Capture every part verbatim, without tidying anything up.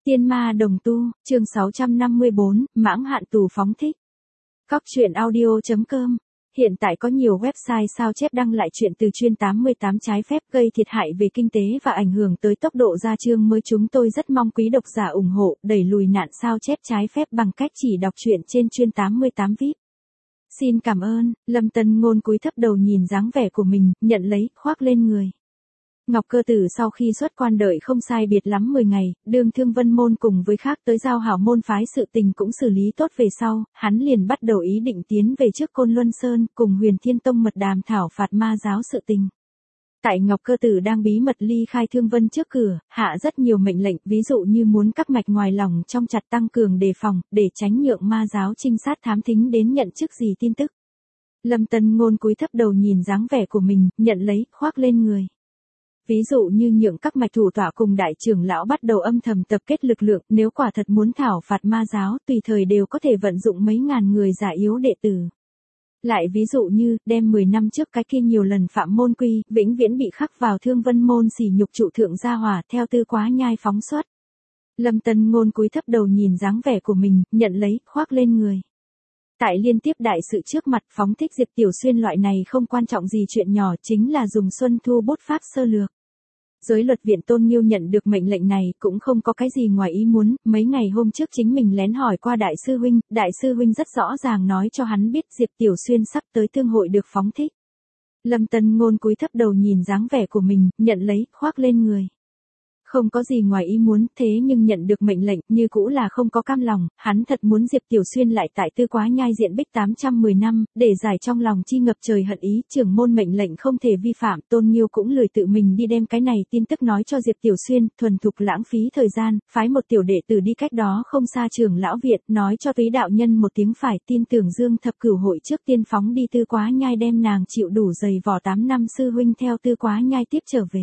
Tiên ma đồng tu, chương sáu trăm năm mươi bốn, mãng hạn tù phóng thích. Cóc truyện audio chấm com. Hiện tại có nhiều website sao chép đăng lại chuyện từ chuyên tám mươi tám trái phép gây thiệt hại về kinh tế và ảnh hưởng tới tốc độ ra chương mới. Chúng tôi rất mong quý độc giả ủng hộ, đẩy lùi nạn sao chép trái phép bằng cách chỉ đọc truyện trên chuyên tám mươi tám víp. Xin cảm ơn. Lâm Tân Ngôn cúi thấp đầu nhìn dáng vẻ của mình, nhận lấy, khoác lên người. Ngọc Cơ Tử sau khi xuất quan đợi không sai biệt lắm mười ngày, đương Thương Vân môn cùng với khác tới giao hảo môn phái sự tình cũng xử lý tốt về sau, hắn liền bắt đầu ý định tiến về trước Côn Luân Sơn cùng Huyền Thiên Tông mật đàm thảo phạt ma giáo sự tình. Tại Ngọc Cơ Tử đang bí mật ly khai Thương Vân trước cửa, hạ rất nhiều mệnh lệnh, ví dụ như muốn cắt mạch ngoài lòng trong chặt tăng cường đề phòng, để tránh nhượng ma giáo trinh sát thám thính đến nhận chức gì tin tức. Lâm Tân Ngôn cúi thấp đầu nhìn dáng vẻ của mình, nhận lấy, khoác lên người. Ví dụ như nhượng các mạch thủ tọa cùng đại trưởng lão bắt đầu âm thầm tập kết lực lượng, nếu quả thật muốn thảo phạt ma giáo, tùy thời đều có thể vận dụng mấy ngàn người giả yếu đệ tử. Lại ví dụ như, đem mười năm trước cái kia nhiều lần phạm môn quy, vĩnh viễn bị khắc vào Thương Vân môn sỉ nhục trụ thượng gia hỏa, theo Tư Quá Nhai phóng xuất. Lâm Tân Ngôn cúi thấp đầu nhìn dáng vẻ của mình, nhận lấy, khoác lên người. Tại liên tiếp đại sự trước mặt, phóng thích Diệp Tiểu Xuyên loại này không quan trọng gì chuyện nhỏ, chính là dùng xuân thu bút pháp sơ lược. Giới luật viện Tôn Nghiêu nhận được mệnh lệnh này cũng không có cái gì ngoài ý muốn, mấy ngày hôm trước chính mình lén hỏi qua đại sư huynh, đại sư huynh rất rõ ràng nói cho hắn biết Diệp Tiểu Xuyên sắp tới tương hội được phóng thích. Lâm Tân Ngôn cúi thấp đầu nhìn dáng vẻ của mình, nhận lấy, khoác lên người. Không có gì ngoài ý muốn, thế nhưng nhận được mệnh lệnh, như cũ là không có cam lòng, hắn thật muốn Diệp Tiểu Xuyên lại tại Tư Quá Nhai diện bích tám trăm mười năm, để giải trong lòng chi ngập trời hận ý, trưởng môn mệnh lệnh không thể vi phạm, Tôn Nghiêu cũng lười tự mình đi đem cái này tin tức nói cho Diệp Tiểu Xuyên, thuần thục lãng phí thời gian, phái một tiểu đệ tử đi cách đó không xa trưởng lão viện, nói cho Túy đạo nhân một tiếng phải, tin tưởng Dương Thập Cửu hội trước tiên phóng đi Tư Quá Nhai đem nàng chịu đủ dày vò tám năm sư huynh theo Tư Quá Nhai tiếp trở về.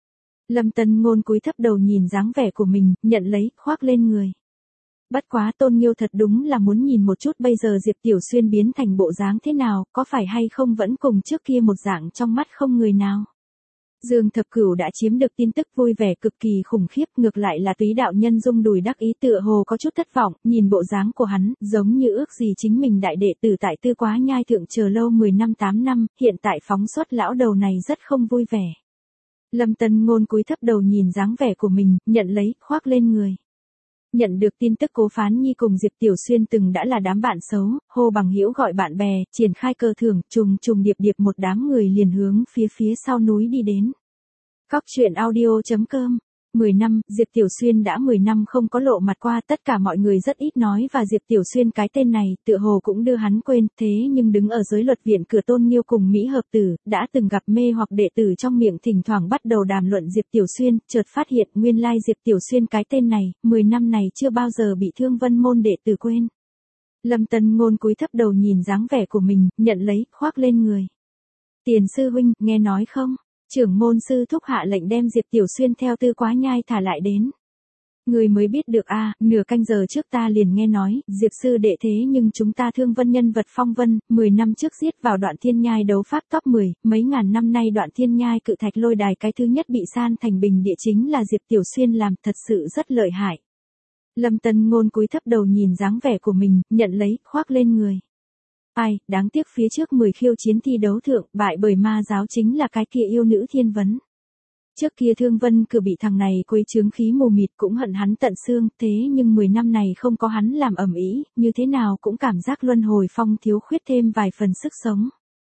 Lâm Tân Ngôn cúi thấp đầu nhìn dáng vẻ của mình, nhận lấy, khoác lên người. Bất quá Tôn Nghiêu thật đúng là muốn nhìn một chút bây giờ Diệp Tiểu Xuyên biến thành bộ dáng thế nào, có phải hay không vẫn cùng trước kia một dạng trong mắt không người nào. Dương Thập Cửu đã chiếm được tin tức vui vẻ cực kỳ khủng khiếp, ngược lại là Túy đạo nhân rung đùi đắc ý tựa hồ có chút thất vọng, nhìn bộ dáng của hắn, giống như ước gì chính mình đại đệ tử tại Tư Quá Nhai thượng chờ lâu mười năm tám năm, hiện tại phóng xuất lão đầu này rất không vui vẻ. Lâm Tân Ngôn cúi thấp đầu nhìn dáng vẻ của mình, nhận lấy, khoác lên người. Nhận được tin tức Cố Phán Nhi cùng Diệp Tiểu Xuyên từng đã là đám bạn xấu, hô bằng hữu gọi bạn bè, triển khai cơ thưởng, trùng trùng điệp điệp một đám người liền hướng phía phía sau núi đi đến. Cóc truyện audio chấm com. mười năm, Diệp Tiểu Xuyên đã mười năm không có lộ mặt qua, tất cả mọi người rất ít nói và Diệp Tiểu Xuyên cái tên này, tựa hồ cũng đưa hắn quên, thế nhưng đứng ở giới luật viện cửa Tôn Nghiêu cùng Mỹ Hợp Tử, đã từng gặp mê hoặc đệ tử trong miệng thỉnh thoảng bắt đầu đàm luận Diệp Tiểu Xuyên, chợt phát hiện nguyên lai Diệp Tiểu Xuyên cái tên này, mười năm này chưa bao giờ bị Thương Vân môn đệ tử quên. Lâm Tân Ngôn cúi thấp đầu nhìn dáng vẻ của mình, nhận lấy, khoác lên người. Tiền sư huynh, nghe nói không? Trưởng môn sư thúc hạ lệnh đem Diệp Tiểu Xuyên theo Tư Quá Nhai thả lại đến. Người mới biết được a, à, nửa canh giờ trước ta liền nghe nói, Diệp sư đệ thế nhưng chúng ta Thương Vân nhân vật phong vân, mười năm trước giết vào Đoạn Thiên Nhai đấu pháp top mười, mấy ngàn năm nay Đoạn Thiên Nhai cự thạch lôi đài cái thứ nhất bị san thành bình địa chính là Diệp Tiểu Xuyên làm, thật sự rất lợi hại. Lâm Tân Ngôn cúi thấp đầu nhìn dáng vẻ của mình, nhận lấy, khoác lên người. Ai, đáng tiếc phía trước mười khiêu chiến thi đấu thượng, bại bởi ma giáo chính là cái kia yêu nữ Thiên Vấn. Trước kia Thương Vân cứ bị thằng này quấy chướng khí mù mịt cũng hận hắn tận xương, thế nhưng mười năm này không có hắn làm ầm ĩ, như thế nào cũng cảm giác luân hồi phong thiếu khuyết thêm vài phần sức sống.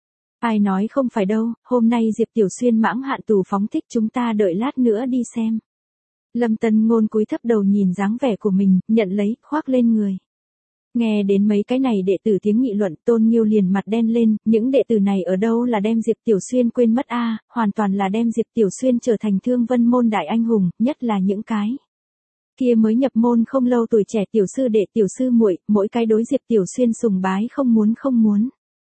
Ai nói không phải đâu, hôm nay Diệp Tiểu Xuyên mãng hạn tù phóng thích, chúng ta đợi lát nữa đi xem. Lâm Tân Ngôn cúi thấp đầu nhìn dáng vẻ của mình, nhận lấy, khoác lên người. Nghe đến mấy cái này đệ tử tiếng nghị luận, Tôn Nghiêu liền mặt đen lên, những đệ tử này ở đâu là đem Diệp Tiểu Xuyên quên mất a, à, hoàn toàn là đem Diệp Tiểu Xuyên trở thành Thương Vân môn đại anh hùng, nhất là những cái kia mới nhập môn không lâu tuổi trẻ tiểu sư đệ tiểu sư muội, mỗi cái đối Diệp Tiểu Xuyên sùng bái không muốn không muốn.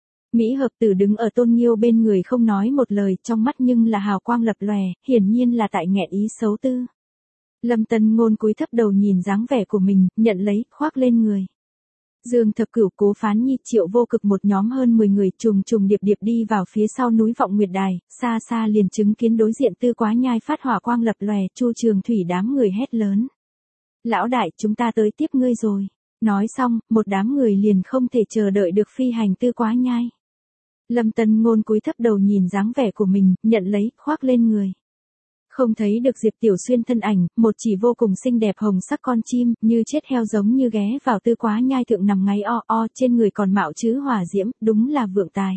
Mỹ Hợp Tử đứng ở Tôn Nghiêu bên người không nói một lời, trong mắt nhưng là hào quang lập lòe, hiển nhiên là tại nghẹn ý xấu tư. Lâm Tân Ngôn cúi thấp đầu nhìn dáng vẻ của mình, nhận lấy, khoác lên người. Dương Thập Cửu, Cố Phán Nhi, Triệu Vô Cực một nhóm hơn mười người trùng trùng điệp điệp đi vào phía sau núi Vọng Nguyệt Đài, xa xa liền chứng kiến đối diện Tư Quá Nhai phát hỏa quang lập lòe, Chu Trường Thủy đám người hét lớn. Lão đại, chúng ta tới tiếp ngươi rồi. Nói xong, một đám người liền không thể chờ đợi được phi hành Tư Quá Nhai. Lâm Tân Ngôn cúi thấp đầu nhìn dáng vẻ của mình, nhận lấy, khoác lên người. Không thấy được Diệp Tiểu Xuyên thân ảnh, một chỉ vô cùng xinh đẹp hồng sắc con chim, như chết heo giống như ghé vào Tư Quá Nhai thượng nằm ngáy o o, trên người còn mạo chữ hỏa diễm, đúng là vượng tài.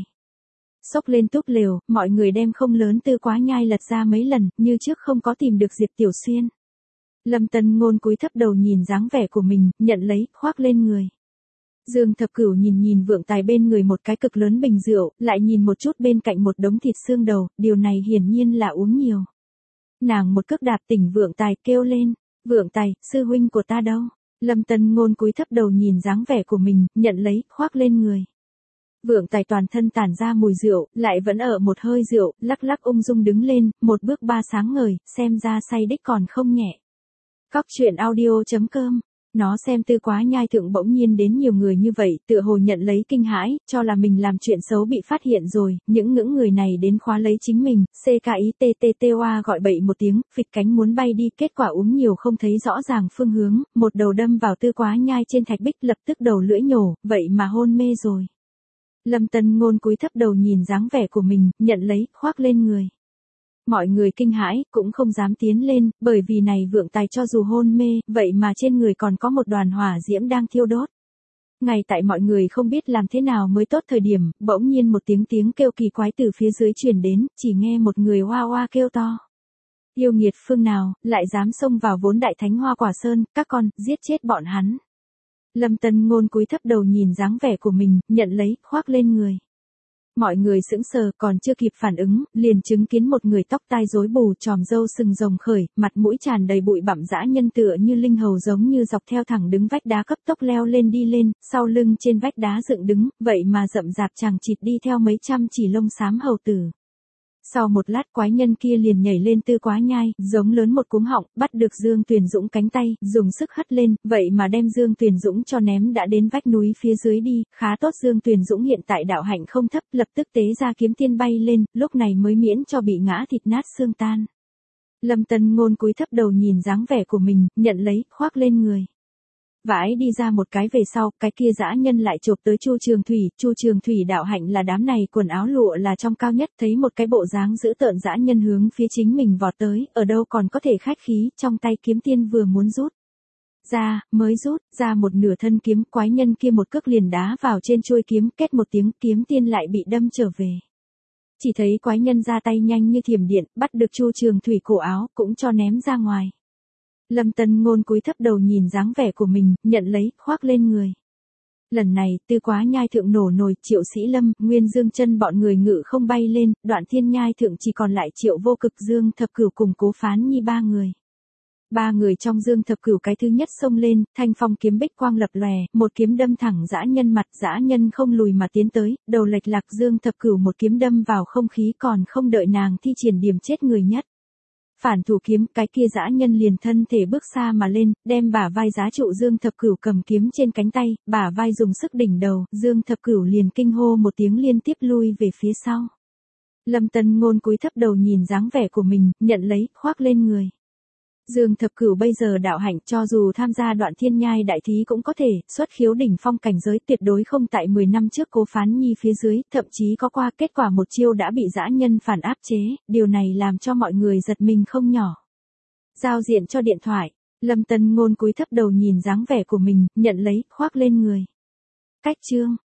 Xốc lên túp lều, mọi người đem không lớn Tư Quá Nhai lật ra mấy lần, như trước không có tìm được Diệp Tiểu Xuyên. Lâm Tân Ngôn cúi thấp đầu nhìn dáng vẻ của mình, nhận lấy, khoác lên người. Dương Thập Cửu nhìn nhìn vượng tài bên người một cái cực lớn bình rượu, lại nhìn một chút bên cạnh một đống thịt xương đầu, điều này hiển nhiên là uống nhiều. Nàng một cước đạp tỉnh vượng tài kêu lên, vượng tài, sư huynh của ta đâu? Lâm Tân Ngôn cúi thấp đầu nhìn dáng vẻ của mình, nhận lấy, khoác lên người. Vượng tài toàn thân tản ra mùi rượu, lại vẫn ở một hơi rượu, lắc lắc ung dung đứng lên, một bước ba sáng ngời, xem ra say đích còn không nhẹ. Cóc truyện audio chấm com. Nó xem Tư Quá Nhai thượng bỗng nhiên đến nhiều người như vậy, tựa hồ nhận lấy kinh hãi, cho là mình làm chuyện xấu bị phát hiện rồi, những ngưỡng người này đến khóa lấy chính mình, xê ca i tê tê tê oa gọi bậy một tiếng, phịch cánh muốn bay đi, kết quả uống nhiều không thấy rõ ràng phương hướng, một đầu đâm vào Tư Quá Nhai trên thạch bích, lập tức đầu lưỡi nhổ, vậy mà hôn mê rồi. Lâm Tân Ngôn cúi thấp đầu nhìn dáng vẻ của mình, nhận lấy, khoác lên người. Mọi người kinh hãi, cũng không dám tiến lên, bởi vì này vượng tài cho dù hôn mê, vậy mà trên người còn có một đoàn hỏa diễm đang thiêu đốt. Ngay tại mọi người không biết làm thế nào mới tốt thời điểm, bỗng nhiên một tiếng tiếng kêu kỳ quái từ phía dưới truyền đến, chỉ nghe một người oa oa kêu to. Yêu nghiệt phương nào, lại dám xông vào vốn đại thánh Hoa Quả Sơn, các con, giết chết bọn hắn. Lâm Tân Ngôn cúi thấp đầu nhìn dáng vẻ của mình, nhận lấy, khoác lên người. Mọi người sững sờ, còn chưa kịp phản ứng, liền chứng kiến một người tóc tai rối bù, tròm râu sừng rồng khởi, mặt mũi tràn đầy bụi bặm dã nhân tựa như linh hầu giống như dọc theo thẳng đứng vách đá cấp tốc leo lên đi lên, sau lưng trên vách đá dựng đứng, vậy mà rậm rạp chằng chịt đi theo mấy trăm chỉ lông xám hầu tử. Sau một lát quái nhân kia liền nhảy lên Tư Quá Nhai, giống lớn một cúm họng, bắt được Dương Tuyền Dũng cánh tay, dùng sức hất lên, vậy mà đem Dương Tuyền Dũng cho ném đã đến vách núi phía dưới đi, khá tốt Dương Tuyền Dũng hiện tại đạo hạnh không thấp, lập tức tế ra kiếm tiên bay lên, lúc này mới miễn cho bị ngã thịt nát xương tan. Lâm Tân Ngôn cúi thấp đầu nhìn dáng vẻ của mình, nhận lấy, khoác lên người. Vãi đi ra một cái về sau, cái kia dã nhân lại chộp tới Chu Trường Thủy, Chu Trường Thủy đạo hạnh là đám này quần áo lụa là trong cao nhất, thấy một cái bộ dáng dữ tợn dã nhân hướng phía chính mình vọt tới, ở đâu còn có thể khách khí, trong tay kiếm tiên vừa muốn rút ra, mới rút ra một nửa thân kiếm, quái nhân kia một cước liền đá vào trên chuôi kiếm, kết một tiếng, kiếm tiên lại bị đâm trở về. Chỉ thấy quái nhân ra tay nhanh như thiểm điện, bắt được Chu Trường Thủy cổ áo, cũng cho ném ra ngoài. Lâm Tân Ngôn cúi thấp đầu nhìn dáng vẻ của mình, nhận lấy, khoác lên người. Lần này, Tư Quá Nhai thượng nổ nồi, Triệu Sĩ Lâm, Nguyên Dương Chân bọn người ngự không bay lên, Đoạn Thiên Nhai thượng chỉ còn lại Triệu Vô Cực, Dương Thập Cửu cùng Cố Phán Nhi ba người. Ba người trong Dương Thập Cửu cái thứ nhất xông lên, thanh phong kiếm bích quang lập lòe, một kiếm đâm thẳng dã nhân mặt, dã nhân không lùi mà tiến tới, đầu lệch lạc, Dương Thập Cửu một kiếm đâm vào không khí, còn không đợi nàng thi triển điểm chết người nhất. Phản thủ kiếm, cái kia dã nhân liền thân thể bước xa mà lên, đem bả vai giá trụ Dương Thập Cửu cầm kiếm trên cánh tay, bả vai dùng sức đỉnh đầu, Dương Thập Cửu liền kinh hô một tiếng liên tiếp lui về phía sau. Lâm Tân Ngôn cúi thấp đầu nhìn dáng vẻ của mình, nhận lấy, khoác lên người. Dương Thập Cửu bây giờ đạo hạnh, cho dù tham gia Đoạn Thiên Nhai đại thí cũng có thể, xuất khiếu đỉnh phong cảnh giới, tuyệt đối không tại mười năm trước Cố Phán Nhi phía dưới, thậm chí có qua, kết quả một chiêu đã bị dã nhân phản áp chế, điều này làm cho mọi người giật mình không nhỏ. Giao diện cho điện thoại, Lâm Tân Ngôn cúi thấp đầu nhìn dáng vẻ của mình, nhận lấy, khoác lên người. Cách chương